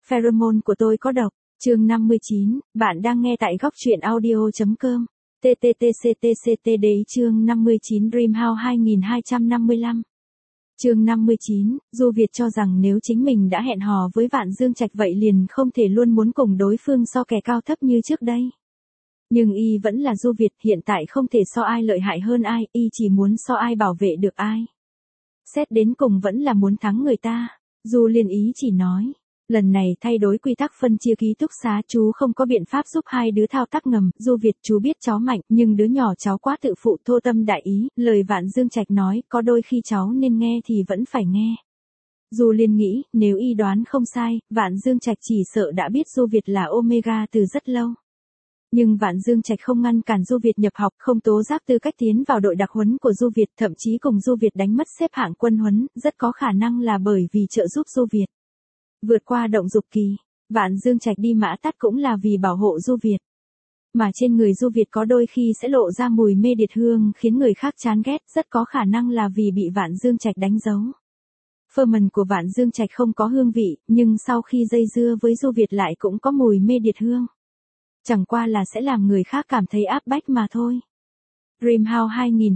Pheromone của tôi có độc. Chương 59, bạn đang nghe tại góc truyện audio.com. TTTCTCTD chương 59 Dreamhouse 2255. Chương 59, Du Việt cho rằng nếu chính mình đã hẹn hò với Vạn Dương Trạch vậy liền không thể luôn muốn cùng đối phương so kè cao thấp như trước đây. Nhưng y vẫn là Du Việt, hiện tại không thể so ai lợi hại hơn ai, y chỉ muốn so ai bảo vệ được ai. Xét đến cùng vẫn là muốn thắng người ta. Du Liên ý chỉ nói, lần này thay đổi quy tắc phân chia ký túc xá, chú không có biện pháp giúp hai đứa thao tác ngầm. Du Việt, chú biết cháu mạnh, nhưng đứa nhỏ cháu quá tự phụ, thô tâm đại ý, lời Vạn Dương Trạch nói, có đôi khi cháu nên nghe thì vẫn phải nghe. Du Liên nghĩ, nếu y đoán không sai, Vạn Dương Trạch chỉ sợ đã biết Du Việt là Omega từ rất lâu. Nhưng Vạn Dương Trạch không ngăn cản Du Việt nhập học, không tố giác tư cách tiến vào đội đặc huấn của Du Việt, thậm chí cùng Du Việt đánh mất xếp hạng quân huấn, rất có khả năng là bởi vì trợ giúp Du Việt vượt qua động dục kỳ. Vạn Dương Trạch đi mã tắt cũng là vì bảo hộ Du Việt. Mà trên người Du Việt có đôi khi sẽ lộ ra mùi mê điệt hương khiến người khác chán ghét, rất có khả năng là vì bị Vạn Dương Trạch đánh dấu. Pheromone của Vạn Dương Trạch không có hương vị, nhưng sau khi dây dưa với Du Việt lại cũng có mùi mê điệt hương. Chẳng qua là sẽ làm người khác cảm thấy áp bách mà thôi. Dreamhouse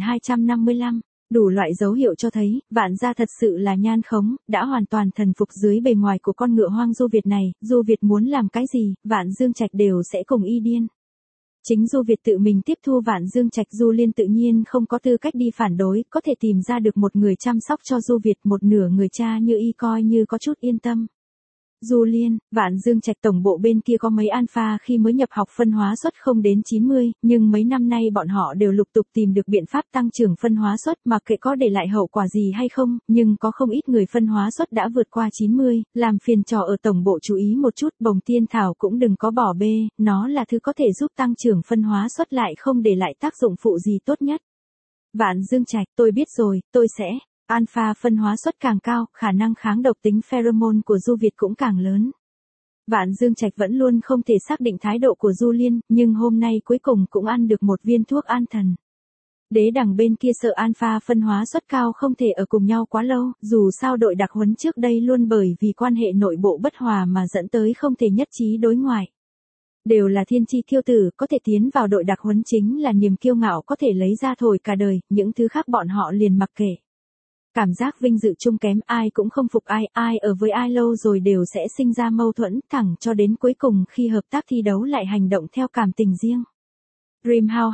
2255, đủ loại dấu hiệu cho thấy, Vạn gia thật sự là nhan khống, đã hoàn toàn thần phục dưới bề ngoài của con ngựa hoang Du Việt này. Du Việt muốn làm cái gì, Vạn Dương Trạch đều sẽ cùng y điên. Chính Du Việt tự mình tiếp thu Vạn Dương Trạch, Du Liên tự nhiên không có tư cách đi phản đối, có thể tìm ra được một người chăm sóc cho Du Việt, một nửa người cha như y coi như có chút yên tâm. Du Liên, Vạn Dương Trạch tổng bộ bên kia có mấy alpha khi mới nhập học phân hóa suất không đến 90, nhưng mấy năm nay bọn họ đều lục tục tìm được biện pháp tăng trưởng phân hóa suất, mặc kệ có để lại hậu quả gì hay không, nhưng có không ít người phân hóa suất đã vượt qua 90, làm phiền trò ở tổng bộ chú ý một chút. Bồng tiên thảo cũng đừng có bỏ bê, nó là thứ có thể giúp tăng trưởng phân hóa suất lại không để lại tác dụng phụ gì tốt nhất. Vạn Dương Trạch, tôi biết rồi, tôi sẽ. Alpha phân hóa suất càng cao, khả năng kháng độc tính pheromone của Du Việt cũng càng lớn. Vạn Dương Trạch vẫn luôn không thể xác định thái độ của Du Liên, nhưng hôm nay cuối cùng cũng ăn được một viên thuốc an thần. Đế đằng bên kia sợ alpha phân hóa suất cao không thể ở cùng nhau quá lâu, dù sao đội đặc huấn trước đây luôn bởi vì quan hệ nội bộ bất hòa mà dẫn tới không thể nhất trí đối ngoại. Đều là thiên chi kiêu tử, có thể tiến vào đội đặc huấn chính là niềm kiêu ngạo có thể lấy ra thổi cả đời, những thứ khác bọn họ liền mặc kệ. Cảm giác vinh dự chung kém, ai cũng không phục ai, ai ở với ai lâu rồi đều sẽ sinh ra mâu thuẫn, thẳng cho đến cuối cùng khi hợp tác thi đấu lại hành động theo cảm tình riêng. Dreamhouse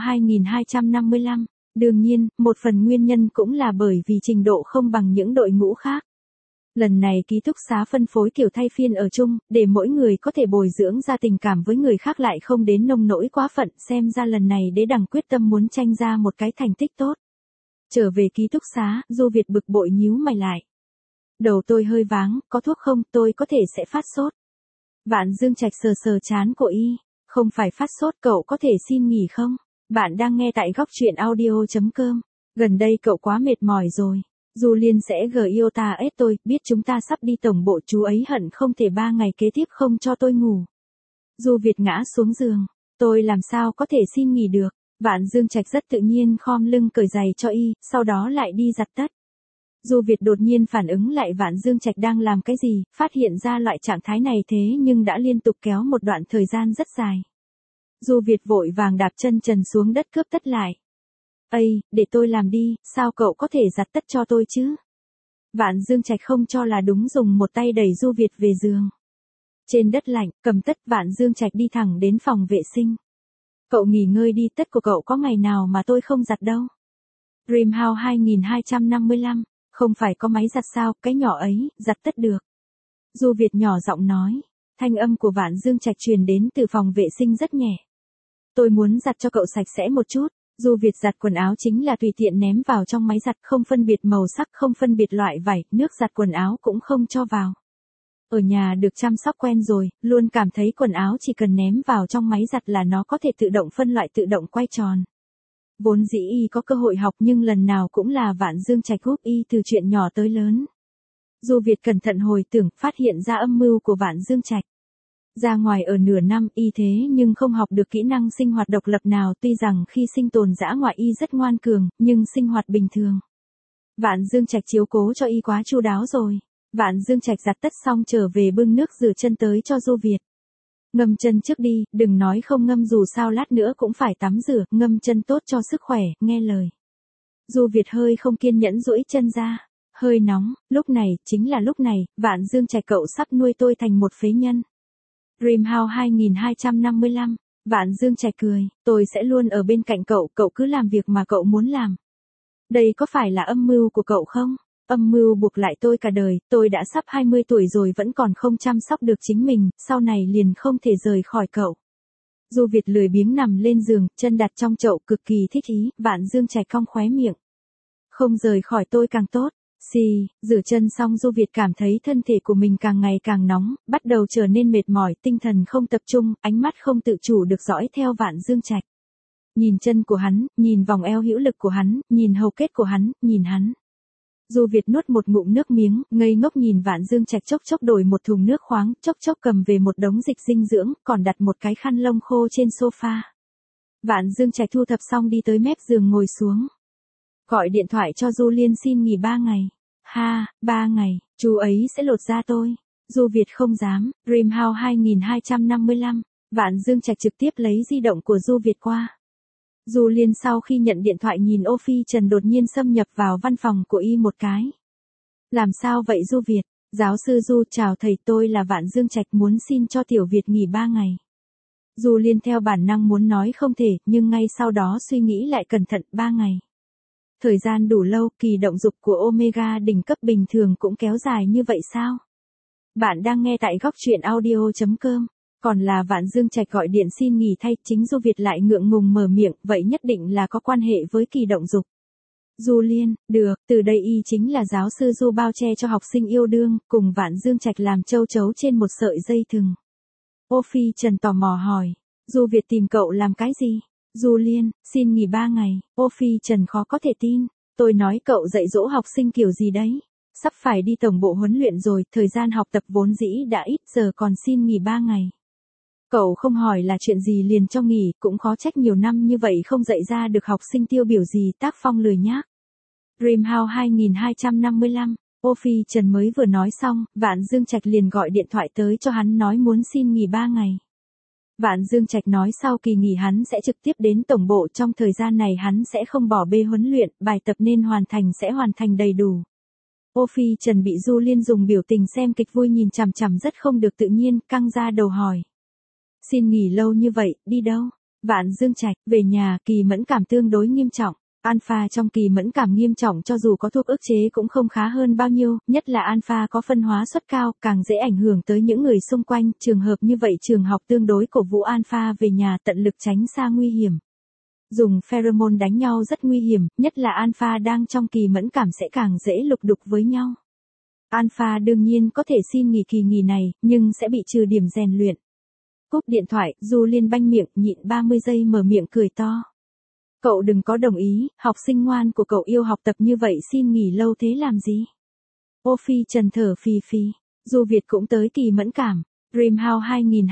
2255, đương nhiên, một phần nguyên nhân cũng là bởi vì trình độ không bằng những đội ngũ khác. Lần này ký túc xá phân phối kiểu thay phiên ở chung, để mỗi người có thể bồi dưỡng ra tình cảm với người khác lại không đến nông nỗi quá phận, xem ra lần này đế đằng quyết tâm muốn tranh ra một cái thành tích tốt. Trở về ký túc xá, Du Việt bực bội nhíu mày lại. Đầu tôi hơi váng, có thuốc không, tôi có thể sẽ phát sốt. Vạn Dương Trạch sờ sờ trán của y, không phải phát sốt, cậu có thể xin nghỉ không? Bạn đang nghe tại góc truyện audio.com. Gần đây cậu quá mệt mỏi rồi. Du Liên sẽ giota tôi, biết chúng ta sắp đi tổng bộ, chú ấy hận không thể 3 ngày kế tiếp không cho tôi ngủ. Du Việt ngã xuống giường, tôi làm sao có thể xin nghỉ được. Vạn Dương Trạch rất tự nhiên khom lưng cởi giày cho y, sau đó lại đi giặt tất. Du Việt đột nhiên phản ứng lại Vạn Dương Trạch đang làm cái gì, phát hiện ra loại trạng thái này thế nhưng đã liên tục kéo một đoạn thời gian rất dài. Du Việt vội vàng đạp chân trần xuống đất cướp tất lại. Ây, để tôi làm đi, sao cậu có thể giặt tất cho tôi chứ? Vạn Dương Trạch không cho là đúng, dùng một tay đẩy Du Việt về giường. Trên đất lạnh, cầm tất, Vạn Dương Trạch đi thẳng đến phòng vệ sinh. Cậu nghỉ ngơi đi, tất của cậu có ngày nào mà tôi không giặt đâu. Dreamhouse 2255, không phải có máy giặt sao, cái nhỏ ấy, giặt tất được. Du Việt nhỏ giọng nói, thanh âm của Vạn Dương Trạch truyền đến từ phòng vệ sinh rất nhẹ. Tôi muốn giặt cho cậu sạch sẽ một chút. Du Việt giặt quần áo chính là tùy tiện ném vào trong máy giặt, không phân biệt màu sắc, không phân biệt loại vải, nước giặt quần áo cũng không cho vào. Ở nhà được chăm sóc quen rồi, luôn cảm thấy quần áo chỉ cần ném vào trong máy giặt là nó có thể tự động phân loại, tự động quay tròn. Vốn dĩ y có cơ hội học nhưng lần nào cũng là Vạn Dương Trạch giúp y từ chuyện nhỏ tới lớn. Du Việt cẩn thận hồi tưởng, phát hiện ra âm mưu của Vạn Dương Trạch. Ra ngoài ở nửa năm y thế nhưng không học được kỹ năng sinh hoạt độc lập nào, tuy rằng khi sinh tồn dã ngoại y rất ngoan cường, nhưng sinh hoạt bình thường. Vạn Dương Trạch chiếu cố cho y quá chu đáo rồi. Vạn Dương Trạch giặt tất xong trở về bưng nước rửa chân tới cho Du Việt. Ngâm chân trước đi, đừng nói không ngâm dù sao lát nữa cũng phải tắm rửa, ngâm chân tốt cho sức khỏe, nghe lời. Du Việt hơi không kiên nhẫn duỗi chân ra. Hơi nóng, lúc này, chính là lúc này, Vạn Dương Trạch cậu sắp nuôi tôi thành một phế nhân. Dreamhouse 2255, Vạn Dương Trạch cười, tôi sẽ luôn ở bên cạnh cậu, cậu cứ làm việc mà cậu muốn làm. Đây có phải là âm mưu của cậu không? Âm mưu buộc lại tôi cả đời, tôi đã sắp 20 tuổi rồi vẫn còn không chăm sóc được chính mình, sau này liền không thể rời khỏi cậu. Du Việt lười biếng nằm lên giường, chân đặt trong chậu cực kỳ thích ý, Vạn Dương Trạch cong khóe miệng. Không rời khỏi tôi càng tốt. Rửa chân xong Du Việt cảm thấy thân thể của mình càng ngày càng nóng, bắt đầu trở nên mệt mỏi, tinh thần không tập trung, ánh mắt không tự chủ được dõi theo Vạn Dương Trạch. Nhìn chân của hắn, nhìn vòng eo hữu lực của hắn, nhìn hầu kết của hắn, nhìn hắn. Du Việt nuốt một ngụm nước miếng, ngây ngốc nhìn Vạn Dương Trạch chốc chốc đổi một thùng nước khoáng, chốc chốc cầm về một đống dịch dinh dưỡng, còn đặt một cái khăn lông khô trên sofa. Vạn Dương Trạch thu thập xong đi tới mép giường ngồi xuống. Gọi điện thoại cho Du Liên xin nghỉ 3 ngày. 3 ngày, chú ấy sẽ lột da tôi. Du Việt không dám. Dreamhouse 2255, Vạn Dương Trạch trực tiếp lấy di động của Du Việt qua. Du Liên sau khi nhận điện thoại nhìn Ô Phi Trần đột nhiên xâm nhập vào văn phòng của y một cái. Làm sao vậy Du Việt? Giáo sư Du, chào thầy, tôi là Vạn Dương Trạch, muốn xin cho Tiểu Việt nghỉ 3 ngày. Du Liên theo bản năng muốn nói không thể, nhưng ngay sau đó suy nghĩ lại cẩn thận, 3 ngày. Thời gian đủ lâu, kỳ động dục của Omega đỉnh cấp bình thường cũng kéo dài như vậy sao? Bạn đang nghe tại góc truyện audio.com. Còn là Vạn Dương Trạch gọi điện xin nghỉ thay, chính Du Việt lại ngượng ngùng mở miệng, vậy nhất định là có quan hệ với kỳ động dục. Du Liên, được, từ đây y chính là giáo sư Du bao che cho học sinh yêu đương, cùng Vạn Dương Trạch làm châu chấu trên một sợi dây thừng. Ô Phi Trần tò mò hỏi, Du Việt tìm cậu làm cái gì? Du Liên, xin nghỉ 3 ngày, Ô Phi Trần khó có thể tin, tôi nói cậu dạy dỗ học sinh kiểu gì đấy? Sắp phải đi tổng bộ huấn luyện rồi, thời gian học tập vốn dĩ đã ít, giờ còn xin nghỉ 3 ngày. Cậu không hỏi là chuyện gì liền cho nghỉ, cũng khó trách nhiều năm như vậy không dạy ra được học sinh tiêu biểu gì, tác phong lười nhác. Dreamhouse 2255, Ô Phi Trần mới vừa nói xong, Vạn Dương Trạch liền gọi điện thoại tới cho hắn nói muốn xin nghỉ 3 ngày. Vạn Dương Trạch nói sau kỳ nghỉ hắn sẽ trực tiếp đến tổng bộ, trong thời gian này hắn sẽ không bỏ bê huấn luyện, bài tập nên hoàn thành sẽ hoàn thành đầy đủ. Ô Phi Trần bị Du Liên dùng biểu tình xem kịch vui nhìn chằm chằm rất không được tự nhiên, căng ra đầu hỏi. Xin nghỉ lâu như vậy, đi đâu? Vạn Dương Trạch, về nhà, kỳ mẫn cảm tương đối nghiêm trọng. Alpha trong kỳ mẫn cảm nghiêm trọng cho dù có thuốc ức chế cũng không khá hơn bao nhiêu, nhất là alpha có phân hóa suất cao, càng dễ ảnh hưởng tới những người xung quanh, trường hợp như vậy trường học tương đối cổ vũ alpha về nhà tận lực tránh xa nguy hiểm. Dùng pheromone đánh nhau rất nguy hiểm, nhất là alpha đang trong kỳ mẫn cảm sẽ càng dễ lục đục với nhau. Alpha đương nhiên có thể xin nghỉ kỳ nghỉ này, nhưng sẽ bị trừ điểm rèn luyện. Cúp điện thoại, Du Liên banh miệng, nhịn 30 giây mở miệng cười to. Cậu đừng có đồng ý, học sinh ngoan của cậu yêu học tập như vậy xin nghỉ lâu thế làm gì? Ô Phi Trần thở phì phì, Du Việt cũng tới kỳ mẫn cảm. Dreamhouse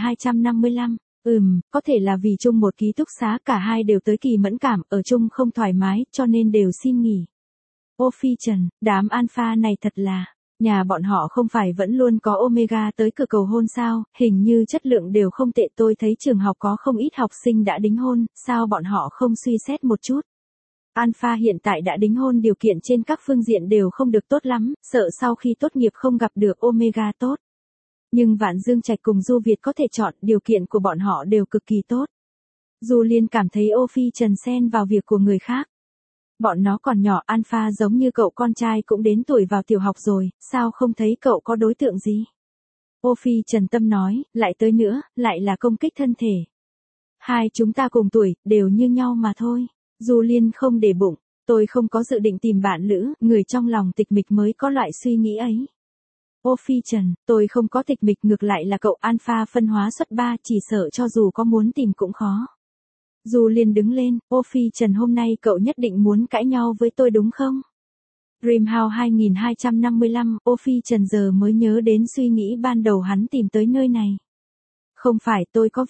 2255, có thể là vì chung một ký túc xá cả hai đều tới kỳ mẫn cảm, ở chung không thoải mái, cho nên đều xin nghỉ. Ô Phi Trần, đám alpha này thật là, nhà bọn họ không phải vẫn luôn có Omega tới cửa cầu hôn sao, hình như chất lượng đều không tệ, tôi thấy trường học có không ít học sinh đã đính hôn, sao bọn họ không suy xét một chút. Alpha hiện tại đã đính hôn, điều kiện trên các phương diện đều không được tốt lắm, sợ sau khi tốt nghiệp không gặp được Omega tốt. Nhưng Vạn Dương Trạch cùng Du Việt có thể chọn, điều kiện của bọn họ đều cực kỳ tốt. Du Liên cảm thấy Ô Phi Trần xen vào việc của người khác. Bọn nó còn nhỏ, alpha giống như cậu con trai cũng đến tuổi vào tiểu học rồi, sao không thấy cậu có đối tượng gì? Ô Phi Trần tâm nói, lại tới nữa, lại là công kích thân thể. Hai chúng ta cùng tuổi, đều như nhau mà thôi. Du Liên không để bụng, tôi không có dự định tìm bạn lữ, người trong lòng tịch mịch mới có loại suy nghĩ ấy. Ô Phi Trần, tôi không có tịch mịch, ngược lại là cậu alpha phân hóa suất 3, chỉ sợ cho dù có muốn tìm cũng khó. Du Liên đứng lên, Ô Phi Trần hôm nay cậu nhất định muốn cãi nhau với tôi đúng không? Dreamhouse 2255, Ô Phi Trần giờ mới nhớ đến suy nghĩ ban đầu hắn tìm tới nơi này. Không phải, tôi có việc.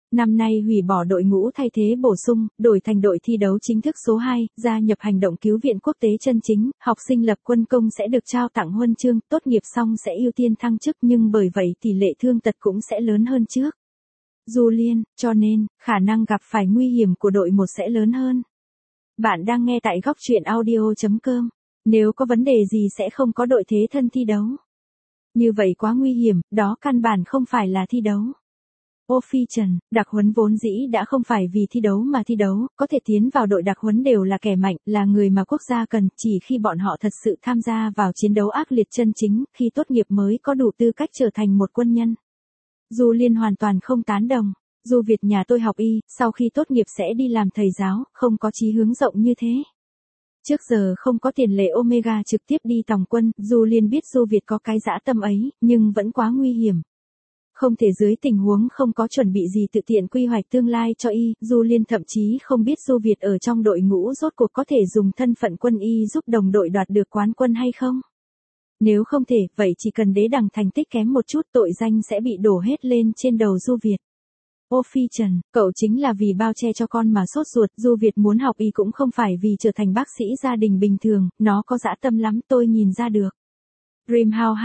Năm nay hủy bỏ đội ngũ thay thế bổ sung, đổi thành đội thi đấu chính thức số 2, gia nhập hành động cứu viện quốc tế chân chính, học sinh lập quân công sẽ được trao tặng huân chương, tốt nghiệp xong sẽ ưu tiên thăng chức nhưng bởi vậy tỷ lệ thương tật cũng sẽ lớn hơn trước. Julian, cho nên, khả năng gặp phải nguy hiểm của đội 1 sẽ lớn hơn. Bạn đang nghe tại góc truyện audio.com. Nếu có vấn đề gì sẽ không có đội thế thân thi đấu. Như vậy quá nguy hiểm, đó căn bản không phải là thi đấu. Official, đặc huấn vốn dĩ đã không phải vì thi đấu mà thi đấu, có thể tiến vào đội đặc huấn đều là kẻ mạnh, là người mà quốc gia cần, chỉ khi bọn họ thật sự tham gia vào chiến đấu ác liệt chân chính, khi tốt nghiệp mới có đủ tư cách trở thành một quân nhân. Julian hoàn toàn không tán đồng. Du Việt nhà tôi học y, sau khi tốt nghiệp sẽ đi làm thầy giáo, không có chí hướng rộng như thế. Trước giờ không có tiền lệ Omega trực tiếp đi tòng quân, Julian biết Du Việt có cái dã tâm ấy, nhưng vẫn quá nguy hiểm. Không thể dưới tình huống không có chuẩn bị gì tự tiện quy hoạch tương lai cho y, Julian thậm chí không biết Du Việt ở trong đội ngũ rốt cuộc có thể dùng thân phận quân y giúp đồng đội đoạt được quán quân hay không. Nếu không thể, vậy chỉ cần đế đằng thành tích kém một chút tội danh sẽ bị đổ hết lên trên đầu Du Việt. Official, cậu chính là vì bao che cho con mà sốt ruột, Du Việt muốn học y cũng không phải vì trở thành bác sĩ gia đình bình thường, nó có dã tâm lắm tôi nhìn ra được. Dreamhouse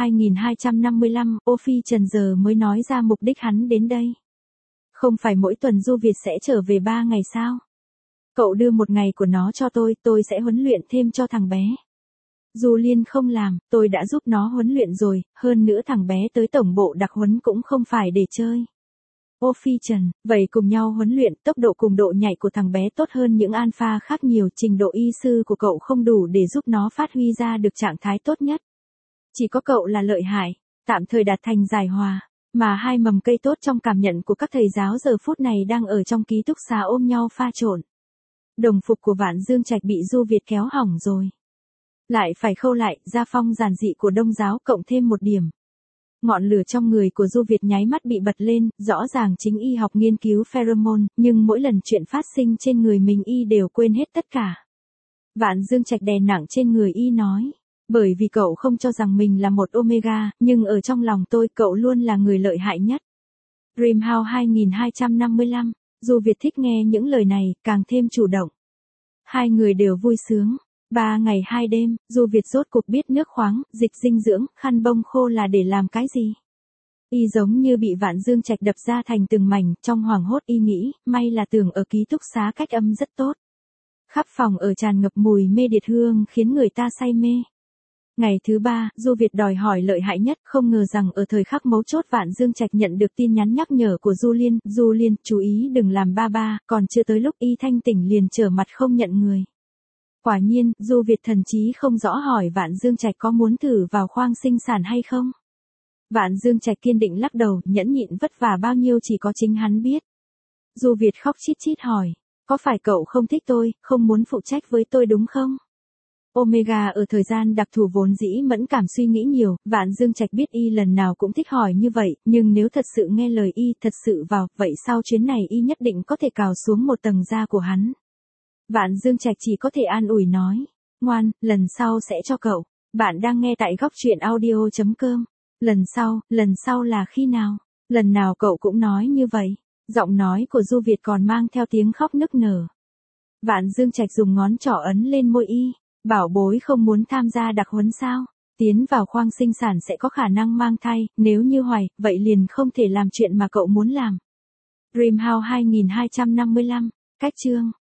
2255, Official giờ mới nói ra mục đích hắn đến đây. Không phải mỗi tuần Du Việt sẽ trở về 3 ngày sao? Cậu đưa một ngày của nó cho tôi sẽ huấn luyện thêm cho thằng bé. Julian không làm, tôi đã giúp nó huấn luyện rồi, hơn nữa thằng bé tới tổng bộ đặc huấn cũng không phải để chơi. Official, vậy cùng nhau huấn luyện, tốc độ cùng độ nhạy của thằng bé tốt hơn những alpha khác nhiều, trình độ y sư của cậu không đủ để giúp nó phát huy ra được trạng thái tốt nhất. Chỉ có cậu là lợi hại, tạm thời đạt thành giải hòa, mà hai mầm cây tốt trong cảm nhận của các thầy giáo giờ phút này đang ở trong ký túc xá ôm nhau pha trộn. Đồng phục của Vạn Dương Trạch bị Du Việt kéo hỏng rồi. Lại phải khâu lại, gia phong giản dị của Đông giáo cộng thêm một điểm. Ngọn lửa trong người của Du Việt nháy mắt bị bật lên, rõ ràng chính y học nghiên cứu pheromone, nhưng mỗi lần chuyện phát sinh trên người mình y đều quên hết tất cả. Vạn Dương Trạch đè nặng trên người y nói, bởi vì cậu không cho rằng mình là một Omega, nhưng ở trong lòng tôi cậu luôn là người lợi hại nhất. Dreamhouse 2255, Du Việt thích nghe những lời này, càng thêm chủ động. Hai người đều vui sướng. 3 ngày 2 đêm, Du Việt rốt cuộc biết nước khoáng, dịch dinh dưỡng, khăn bông khô là để làm cái gì. Y giống như bị Vạn Dương Trạch đập ra thành từng mảnh, trong hoảng hốt y nghĩ, may là tường ở ký túc xá cách âm rất tốt. Khắp phòng ở tràn ngập mùi mê điệt hương khiến người ta say mê. Ngày thứ 3, Du Việt đòi hỏi lợi hại nhất, không ngờ rằng ở thời khắc mấu chốt Vạn Dương Trạch nhận được tin nhắn nhắc nhở của Julian, Julian, chú ý đừng làm ba, còn chưa tới lúc y thanh tỉnh liền trở mặt không nhận người. Quả nhiên, Du Việt thần trí không rõ hỏi Vạn Dương Trạch có muốn thử vào khoang sinh sản hay không. Vạn Dương Trạch kiên định lắc đầu, nhẫn nhịn vất vả bao nhiêu chỉ có chính hắn biết. Du Việt khóc chít chít hỏi, có phải cậu không thích tôi, không muốn phụ trách với tôi đúng không? Omega ở thời gian đặc thù vốn dĩ mẫn cảm suy nghĩ nhiều, Vạn Dương Trạch biết y lần nào cũng thích hỏi như vậy, nhưng nếu thật sự nghe lời y, thật sự vào, vậy sau chuyến này y nhất định có thể cào xuống một tầng da của hắn. Vạn Dương Trạch chỉ có thể an ủi nói, ngoan, lần sau sẽ cho cậu. Bạn đang nghe tại góc truyện audio.com. Lần sau là khi nào? Lần nào cậu cũng nói như vậy. Giọng nói của Du Việt còn mang theo tiếng khóc nức nở. Vạn Dương Trạch dùng ngón trỏ ấn lên môi y. Bảo bối không muốn tham gia đặc huấn sao? Tiến vào khoang sinh sản sẽ có khả năng mang thai, nếu như hoài, vậy liền không thể làm chuyện mà cậu muốn làm. Dreamhouse 2255, cách chương.